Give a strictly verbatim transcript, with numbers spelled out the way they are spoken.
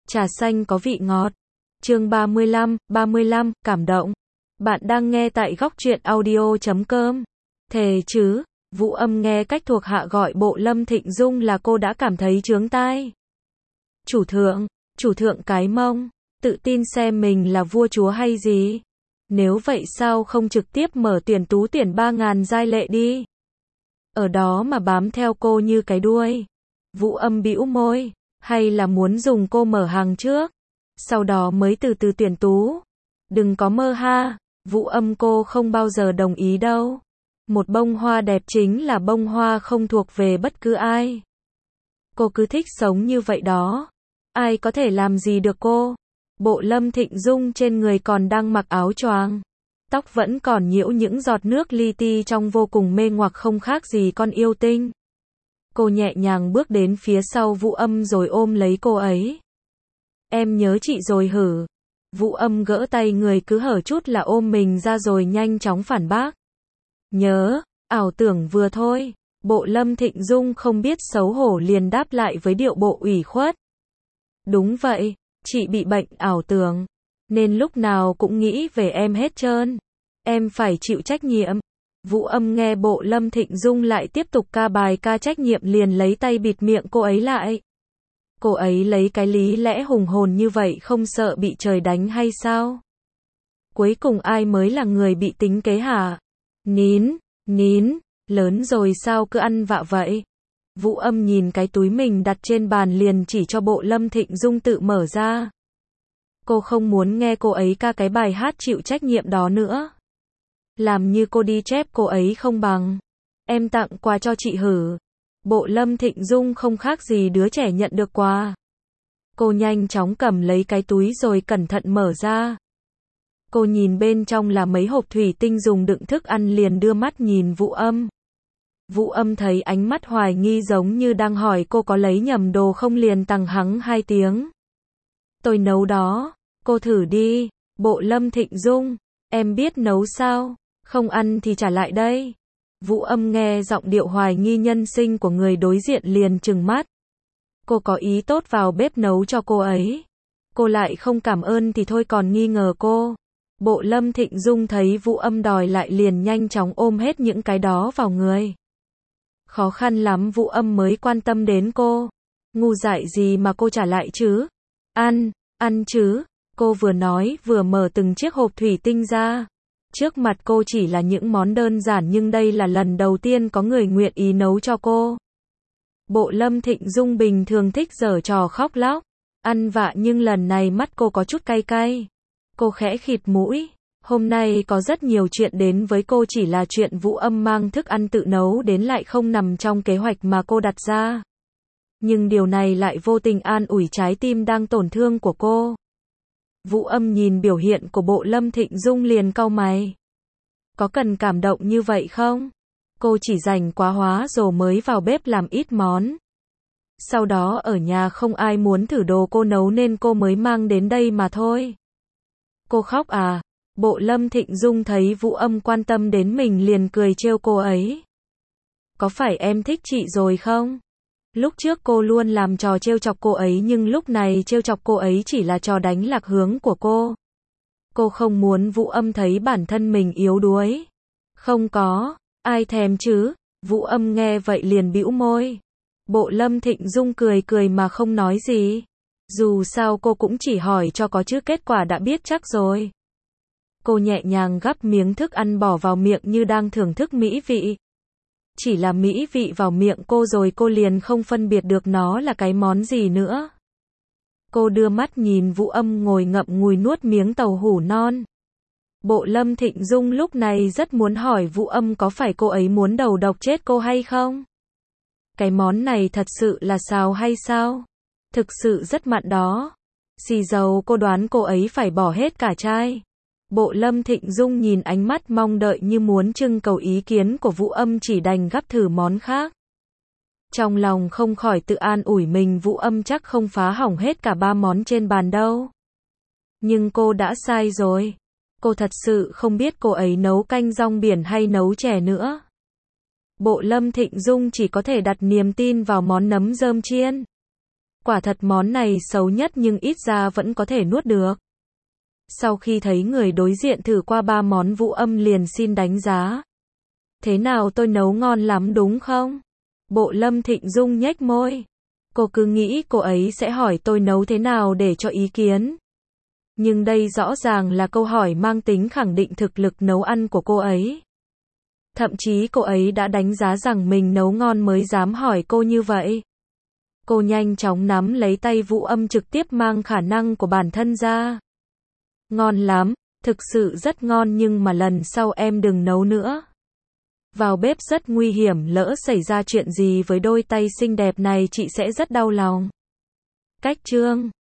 Trà xanh có vị ngọt. Chương ba mươi lăm, ba mươi lăm, cảm động. Bạn đang nghe tại góc truyện audio chấm com. Thề chứ, Vũ Âm nghe cách thuộc hạ gọi Bộ Lâm Thịnh Dung là cô đã cảm thấy chướng tai. Chủ thượng, chủ thượng cái mông, tự tin xem mình là vua chúa hay gì? Nếu vậy sao không trực tiếp mở tuyển tú tuyển ba ngàn giai lệ đi? Ở đó mà bám theo cô như cái đuôi. Vũ Âm bĩu môi, hay là muốn dùng cô mở hàng trước, sau đó mới từ từ tuyển tú? Đừng có mơ ha, Vũ Âm cô không bao giờ đồng ý đâu. Một bông hoa đẹp chính là bông hoa không thuộc về bất cứ ai. Cô cứ thích sống như vậy đó. Ai có thể làm gì được cô? Bộ Lâm Thịnh Dung trên người còn đang mặc áo choàng. Tóc vẫn còn nhiễu những giọt nước li ti trong vô cùng mê ngoặc không khác gì con yêu tinh. Cô nhẹ nhàng bước đến phía sau Vũ Âm rồi ôm lấy cô ấy. Em nhớ chị rồi hử? Vũ Âm gỡ tay người cứ hở chút là ôm mình ra rồi nhanh chóng phản bác. Nhớ, ảo tưởng vừa thôi. Bộ Lâm Thịnh Dung không biết xấu hổ liền đáp lại với điệu bộ ủy khuất. Đúng vậy, chị bị bệnh ảo tưởng, nên lúc nào cũng nghĩ về em hết trơn. Em phải chịu trách nhiệm. Vũ Âm nghe Bộ Lâm Thịnh Dung lại tiếp tục ca bài ca trách nhiệm liền lấy tay bịt miệng cô ấy lại. Cô ấy lấy cái lý lẽ hùng hồn như vậy không sợ bị trời đánh hay sao? Cuối cùng ai mới là người bị tính kế hả? Nín, nín, lớn rồi sao cứ ăn vạ vậy? Vũ Âm nhìn cái túi mình đặt trên bàn liền chỉ cho Bộ Lâm Thịnh Dung tự mở ra. Cô không muốn nghe cô ấy ca cái bài hát chịu trách nhiệm đó nữa. Làm như cô đi chép cô ấy không bằng. Em tặng quà cho chị hử? Bộ Lâm Thịnh Dung không khác gì đứa trẻ nhận được quà. Cô nhanh chóng cầm lấy cái túi rồi cẩn thận mở ra. Cô nhìn bên trong là mấy hộp thủy tinh dùng đựng thức ăn liền đưa mắt nhìn Vũ Âm. Vũ Âm thấy ánh mắt hoài nghi giống như đang hỏi cô có lấy nhầm đồ không liền tằng hắng hai tiếng. Tôi nấu đó, cô thử đi. Bộ Lâm Thịnh Dung, em biết nấu sao? Không ăn thì trả lại đây. Vũ Âm nghe giọng điệu hoài nghi nhân sinh của người đối diện liền trừng mắt. Cô có ý tốt vào bếp nấu cho cô ấy. Cô lại không cảm ơn thì thôi còn nghi ngờ cô. Bộ Lâm Thịnh Dung thấy Vũ Âm đòi lại liền nhanh chóng ôm hết những cái đó vào người. Khó khăn lắm Vũ Âm mới quan tâm đến cô. Ngu dại gì mà cô trả lại chứ? Ăn, ăn chứ. Cô vừa nói vừa mở từng chiếc hộp thủy tinh ra. Trước mặt cô chỉ là những món đơn giản nhưng đây là lần đầu tiên có người nguyện ý nấu cho cô. Bộ Lâm Thịnh Dung bình thường thích giở trò khóc lóc, ăn vạ nhưng lần này mắt cô có chút cay cay. Cô khẽ khịt mũi. Hôm nay có rất nhiều chuyện đến với cô chỉ là chuyện Vũ Âm mang thức ăn tự nấu đến lại không nằm trong kế hoạch mà cô đặt ra. Nhưng điều này lại vô tình an ủi trái tim đang tổn thương của cô. Vũ Âm nhìn biểu hiện của Bộ Lâm Thịnh Dung liền cau mày. Có cần cảm động như vậy không? Cô chỉ rảnh quá hóa rồi mới vào bếp làm ít món. Sau đó ở nhà không ai muốn thử đồ cô nấu nên cô mới mang đến đây mà thôi. Cô khóc à? Bộ Lâm Thịnh Dung thấy Vũ Âm quan tâm đến mình liền cười trêu cô ấy. Có phải em thích chị rồi không? Lúc trước cô luôn làm trò trêu chọc cô ấy nhưng lúc này trêu chọc cô ấy chỉ là trò đánh lạc hướng của cô. Cô không muốn Vũ Âm thấy bản thân mình yếu đuối. Không có, ai thèm chứ? Vũ Âm nghe vậy liền bĩu môi. Bộ Lâm Thịnh Dung cười cười mà không nói gì. Dù sao cô cũng chỉ hỏi cho có chứ kết quả đã biết chắc rồi. Cô nhẹ nhàng gắp miếng thức ăn bỏ vào miệng như đang thưởng thức mỹ vị. Chỉ là mỹ vị vào miệng cô rồi cô liền không phân biệt được nó là cái món gì nữa. Cô đưa mắt nhìn Vũ Âm ngồi ngậm ngùi nuốt miếng tàu hủ non. Bộ Lâm Thịnh Dung lúc này rất muốn hỏi Vũ Âm có phải cô ấy muốn đầu độc chết cô hay không? Cái món này thật sự là xào hay sao? Thực sự rất mặn đó. Xì dầu cô đoán cô ấy phải bỏ hết cả chai. Bộ Lâm Thịnh Dung nhìn ánh mắt mong đợi như muốn trưng cầu ý kiến của Vũ Âm chỉ đành gắp thử món khác. Trong lòng không khỏi tự an ủi mình Vũ Âm chắc không phá hỏng hết cả ba món trên bàn đâu. Nhưng cô đã sai rồi. Cô thật sự không biết cô ấy nấu canh rong biển hay nấu chè nữa. Bộ Lâm Thịnh Dung chỉ có thể đặt niềm tin vào món nấm rơm chiên. Quả thật món này xấu nhất nhưng ít ra vẫn có thể nuốt được. Sau khi thấy người đối diện thử qua ba món, Vũ Âm liền xin đánh giá. Thế nào, tôi nấu ngon lắm đúng không? Bộ Lâm Thịnh Dung nhếch môi. Cô cứ nghĩ cô ấy sẽ hỏi tôi nấu thế nào để cho ý kiến. Nhưng đây rõ ràng là câu hỏi mang tính khẳng định thực lực nấu ăn của cô ấy. Thậm chí cô ấy đã đánh giá rằng mình nấu ngon mới dám hỏi cô như vậy. Cô nhanh chóng nắm lấy tay Vũ Âm, trực tiếp mang khả năng của bản thân ra. Ngon lắm, thực sự rất ngon, nhưng mà lần sau em đừng nấu nữa. Vào bếp rất nguy hiểm, lỡ xảy ra chuyện gì với đôi tay xinh đẹp này chị sẽ rất đau lòng. Cách chương